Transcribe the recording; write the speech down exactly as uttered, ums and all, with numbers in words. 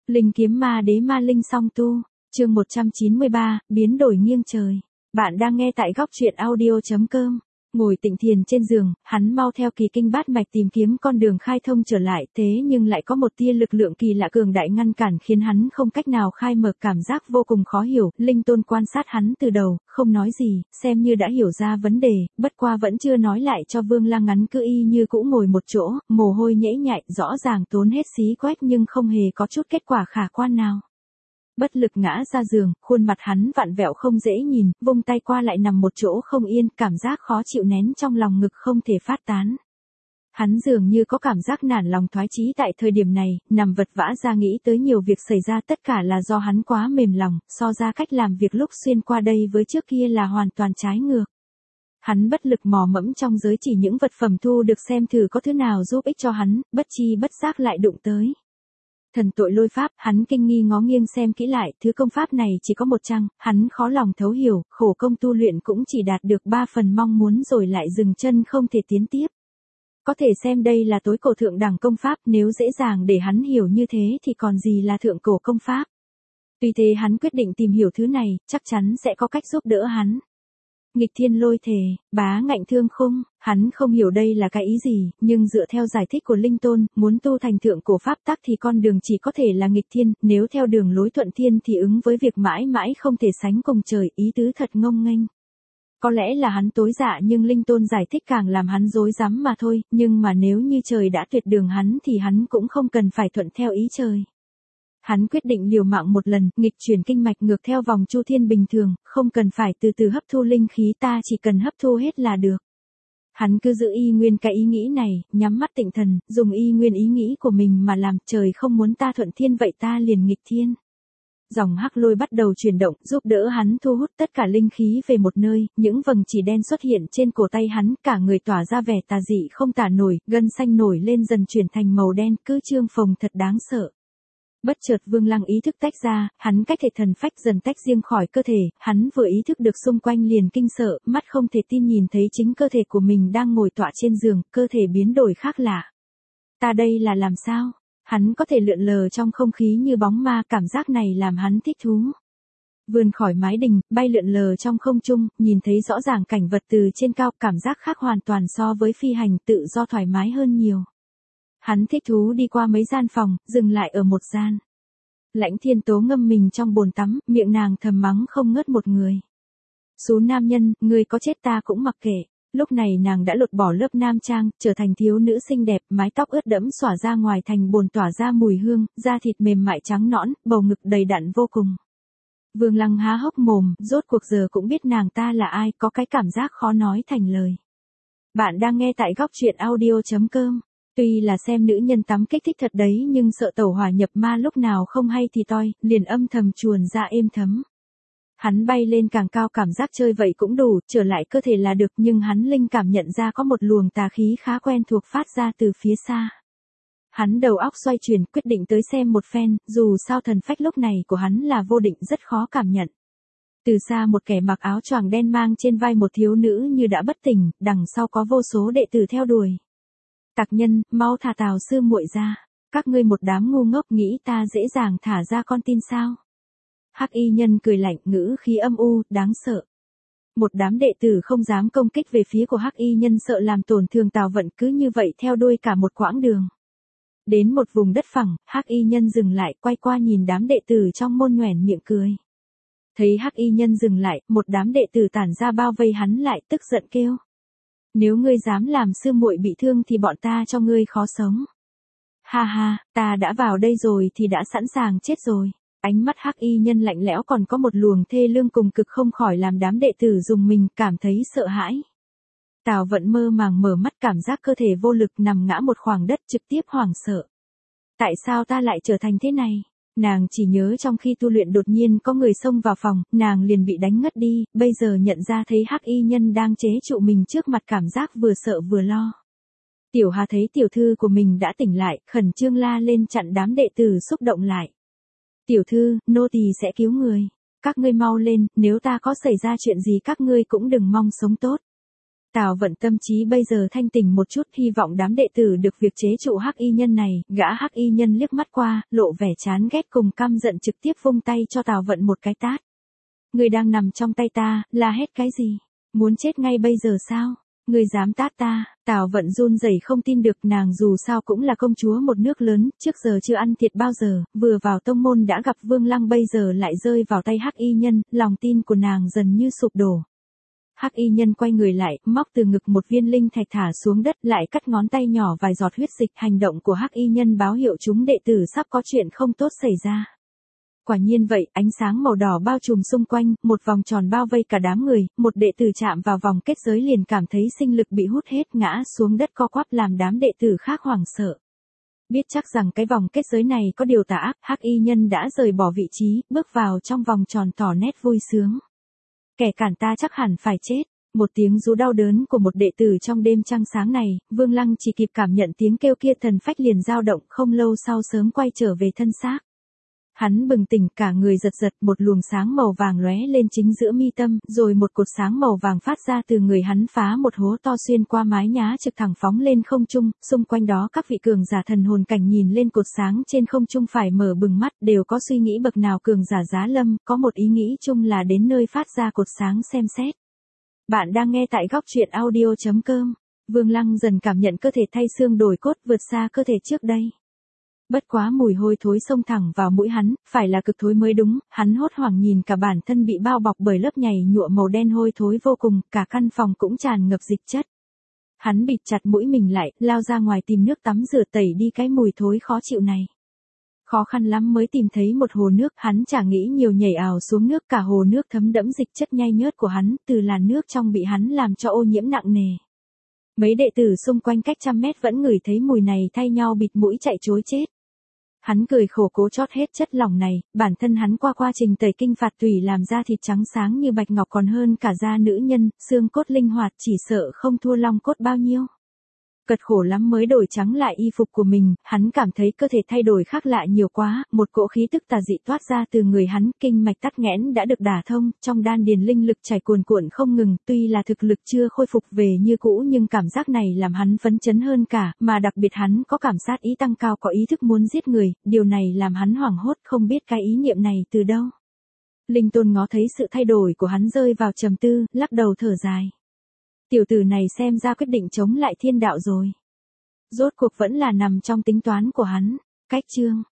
Linh kiếm ma đế ma linh song tu, chương một trăm chín mươi ba, biến đổi nghiêng trời. Bạn đang nghe tại góc truyện audio chấm com. Ngồi tịnh thiền trên giường, hắn mau theo kỳ kinh bát mạch tìm kiếm con đường khai thông trở lại, thế nhưng lại có một tia lực lượng kỳ lạ cường đại ngăn cản khiến hắn không cách nào khai mở, cảm giác vô cùng khó hiểu. Linh Tôn quan sát hắn từ đầu, không nói gì, xem như đã hiểu ra vấn đề, bất qua vẫn chưa nói lại cho Vương Lăng, ngắn cứ y như cũ ngồi một chỗ, mồ hôi nhễ nhại, rõ ràng tốn hết xí quét nhưng không hề có chút kết quả khả quan nào. Bất lực ngã ra giường, khuôn mặt hắn vặn vẹo không dễ nhìn, vung tay qua lại nằm một chỗ không yên, cảm giác khó chịu nén trong lòng ngực không thể phát tán. Hắn dường như có cảm giác nản lòng thoái chí tại thời điểm này, nằm vật vã ra nghĩ tới nhiều việc xảy ra, tất cả là do hắn quá mềm lòng, so ra cách làm việc lúc xuyên qua đây với trước kia là hoàn toàn trái ngược. Hắn bất lực mò mẫm trong giới chỉ những vật phẩm thu được xem thử có thứ nào giúp ích cho hắn, bất chi bất giác lại đụng tới. Thần tội lôi pháp, hắn kinh nghi ngó nghiêng xem kỹ lại, thứ công pháp này chỉ có một trang, hắn khó lòng thấu hiểu, khổ công tu luyện cũng chỉ đạt được ba phần mong muốn rồi lại dừng chân không thể tiến tiếp. Có thể xem đây là tối cổ thượng đẳng công pháp, nếu dễ dàng để hắn hiểu như thế thì còn gì là thượng cổ công pháp. Tuy thế hắn quyết định tìm hiểu thứ này, chắc chắn sẽ có cách giúp đỡ hắn. Nghịch thiên lôi thể, bá ngạnh thương khung, hắn không hiểu đây là cái ý gì, nhưng dựa theo giải thích của Linh Tôn, muốn tu thành thượng cổ pháp tắc thì con đường chỉ có thể là nghịch thiên, nếu theo đường lối thuận thiên thì ứng với việc mãi mãi không thể sánh cùng trời, ý tứ thật ngông nghênh. Có lẽ là hắn tối dạ nhưng Linh Tôn giải thích càng làm hắn rối rắm mà thôi, nhưng mà nếu như trời đã tuyệt đường hắn thì hắn cũng không cần phải thuận theo ý trời. Hắn quyết định liều mạng một lần, nghịch chuyển kinh mạch ngược theo vòng chu thiên bình thường, không cần phải từ từ hấp thu linh khí, ta chỉ cần hấp thu hết là được. Hắn cứ giữ y nguyên cái ý nghĩ này, nhắm mắt tịnh thần, dùng y nguyên ý nghĩ của mình mà làm, trời không muốn ta thuận thiên vậy ta liền nghịch thiên. Dòng hắc lôi bắt đầu chuyển động, giúp đỡ hắn thu hút tất cả linh khí về một nơi, những vầng chỉ đen xuất hiện trên cổ tay hắn, cả người tỏa ra vẻ tà dị không tả nổi, gân xanh nổi lên dần chuyển thành màu đen, cứ trương phồng thật đáng sợ. Bất chợt Vương Lăng ý thức tách ra, hắn cách thể thần phách dần tách riêng khỏi cơ thể, hắn vừa ý thức được xung quanh liền kinh sợ, mắt không thể tin nhìn thấy chính cơ thể của mình đang ngồi tọa trên giường, cơ thể biến đổi khác lạ. Ta đây là làm sao? Hắn có thể lượn lờ trong không khí như bóng ma, cảm giác này làm hắn thích thú. Vươn khỏi mái đình, bay lượn lờ trong không trung, nhìn thấy rõ ràng cảnh vật từ trên cao, cảm giác khác hoàn toàn so với phi hành, tự do thoải mái hơn nhiều. Hắn thích thú đi qua mấy gian phòng, dừng lại ở một gian. Lãnh Thiên Tố ngâm mình trong bồn tắm, miệng nàng thầm mắng không ngớt một người. Xú nam nhân, người có chết ta cũng mặc kệ. Lúc này nàng đã lột bỏ lớp nam trang, trở thành thiếu nữ xinh đẹp, mái tóc ướt đẫm xõa ra ngoài thành bồn tỏa ra mùi hương, da thịt mềm mại trắng nõn, bầu ngực đầy đặn vô cùng. Vương Lăng há hốc mồm, rốt cuộc giờ cũng biết nàng ta là ai, có cái cảm giác khó nói thành lời. Bạn đang nghe tại góc truyện audio chấm com. Tuy là xem nữ nhân tắm kích thích thật đấy nhưng sợ tẩu hỏa nhập ma lúc nào không hay thì toi, liền âm thầm chuồn ra êm thấm. Hắn bay lên càng cao, cảm giác chơi vậy cũng đủ, trở lại cơ thể là được, nhưng hắn linh cảm nhận ra có một luồng tà khí khá quen thuộc phát ra từ phía xa. Hắn đầu óc xoay chuyển, quyết định tới xem một phen, dù sao thần phách lúc này của hắn là vô định, rất khó cảm nhận. Từ xa một kẻ mặc áo choàng đen mang trên vai một thiếu nữ như đã bất tỉnh, đằng sau có vô số đệ tử theo đuổi. Tặc nhân, mau thả Tào sư muội ra, các ngươi một đám ngu ngốc nghĩ ta dễ dàng thả ra con tin sao? Hắc y nhân cười lạnh, ngữ khí âm u, đáng sợ. Một đám đệ tử không dám công kích về phía của Hắc y nhân, sợ làm tổn thương Tào Vận, cứ như vậy theo đuôi cả một quãng đường. Đến một vùng đất phẳng, Hắc y nhân dừng lại, quay qua nhìn đám đệ tử trong môn nhoẻn miệng cười. Thấy Hắc y nhân dừng lại, một đám đệ tử tản ra bao vây hắn lại, tức giận kêu: nếu ngươi dám làm sư muội bị thương thì bọn ta cho ngươi khó sống. Ha ha, ta đã vào đây rồi thì đã sẵn sàng chết rồi. Ánh mắt Hắc y nhân lạnh lẽo còn có một luồng thê lương cùng cực, không khỏi làm đám đệ tử dùng mình, cảm thấy sợ hãi. Tào Vận mơ màng mở mắt, cảm giác cơ thể vô lực, nằm ngã một khoảng đất, trực tiếp hoảng sợ. Tại sao ta lại trở thành thế này? Nàng chỉ nhớ trong khi tu luyện đột nhiên có người xông vào phòng, nàng liền bị đánh ngất đi, bây giờ nhận ra thấy Hắc y nhân đang chế trụ mình trước mặt, cảm giác vừa sợ vừa lo. Tiểu Hà thấy tiểu thư của mình đã tỉnh lại, khẩn trương la lên chặn đám đệ tử xúc động lại. Tiểu thư, nô tỳ sẽ cứu người. Các ngươi mau lên, nếu ta có xảy ra chuyện gì các ngươi cũng đừng mong sống tốt. Tào Vận tâm trí bây giờ thanh tỉnh một chút, hy vọng đám đệ tử được việc chế trụ hắc y nhân này, gã hắc y nhân liếc mắt qua, lộ vẻ chán ghét cùng căm giận trực tiếp vung tay cho Tào Vận một cái tát. Người đang nằm trong tay ta, la hét cái gì? Muốn chết ngay bây giờ sao? Người dám tát ta? Tào Vận run rẩy không tin được, nàng dù sao cũng là công chúa một nước lớn, trước giờ chưa ăn thiệt bao giờ, vừa vào tông môn đã gặp Vương Lăng bây giờ lại rơi vào tay hắc y nhân, lòng tin của nàng dần như sụp đổ. Hắc y nhân quay người lại, móc từ ngực một viên linh thạch thả xuống đất, lại cắt ngón tay nhỏ vài giọt huyết dịch. Hành động của hắc y nhân báo hiệu chúng đệ tử sắp có chuyện không tốt xảy ra. Quả nhiên vậy, ánh sáng màu đỏ bao trùm xung quanh, một vòng tròn bao vây cả đám người, một đệ tử chạm vào vòng kết giới liền cảm thấy sinh lực bị hút hết, ngã xuống đất co quắp, làm đám đệ tử khác hoảng sợ. Biết chắc rằng cái vòng kết giới này có điều tà ác, hắc y nhân đã rời bỏ vị trí, bước vào trong vòng tròn tỏ nét vui sướng. Kẻ cản ta chắc hẳn phải chết. Một tiếng rú đau đớn của một đệ tử trong đêm trăng sáng này, Vương Lăng chỉ kịp cảm nhận tiếng kêu kia, thần phách liền dao động, không lâu sau sớm quay trở về thân xác. Hắn bừng tỉnh, cả người giật giật, một luồng sáng màu vàng lóe lên chính giữa mi tâm, rồi một cột sáng màu vàng phát ra từ người hắn, phá một hố to xuyên qua mái nhá trực thẳng phóng lên không trung. Xung quanh đó các vị cường giả thần hồn cảnh nhìn lên cột sáng trên không trung phải mở bừng mắt, đều có suy nghĩ bậc nào cường giả giá lâm, có một ý nghĩ chung là đến nơi phát ra cột sáng xem xét. Bạn đang nghe tại góc truyện audio chấm com. Vương Lăng dần cảm nhận cơ thể thay xương đổi cốt, vượt xa cơ thể trước đây. Bất quá mùi hôi thối xông thẳng vào mũi hắn, phải là cực thối mới đúng, hắn hốt hoảng nhìn cả bản thân bị bao bọc bởi lớp nhầy nhụa màu đen hôi thối vô cùng, cả căn phòng cũng tràn ngập dịch chất. Hắn bịt chặt mũi mình lại, lao ra ngoài tìm nước tắm rửa tẩy đi cái mùi thối khó chịu này. Khó khăn lắm mới tìm thấy một hồ nước, hắn chả nghĩ nhiều nhảy ào xuống nước, cả hồ nước thấm đẫm dịch chất nhai nhớt của hắn, từ làn nước trong bị hắn làm cho ô nhiễm nặng nề. Mấy đệ tử xung quanh cách trăm mét vẫn ngửi thấy mùi này, thay nhau bịt mũi chạy trối chết. Hắn cười khổ cố trót hết chất lỏng này, bản thân hắn qua quá trình tẩy kinh phạt tủy làm da thịt trắng sáng như bạch ngọc, còn hơn cả da nữ nhân, xương cốt linh hoạt, chỉ sợ không thua long cốt bao nhiêu. Cật khổ lắm mới đổi trắng lại y phục của mình, hắn cảm thấy cơ thể thay đổi khác lạ nhiều quá, một cỗ khí tức tà dị toát ra từ người hắn, kinh mạch tắc nghẽn đã được đả thông, trong đan điền linh lực chảy cuồn cuộn không ngừng, tuy là thực lực chưa khôi phục về như cũ nhưng cảm giác này làm hắn phấn chấn hơn cả, mà đặc biệt hắn có cảm giác ý tăng cao, có ý thức muốn giết người, điều này làm hắn hoảng hốt, không biết cái ý niệm này từ đâu. Linh Tôn ngó thấy sự thay đổi của hắn rơi vào trầm tư, lắc đầu thở dài. Tiểu tử này xem ra quyết định chống lại thiên đạo rồi. Rốt cuộc vẫn là nằm trong tính toán của hắn. Cách chương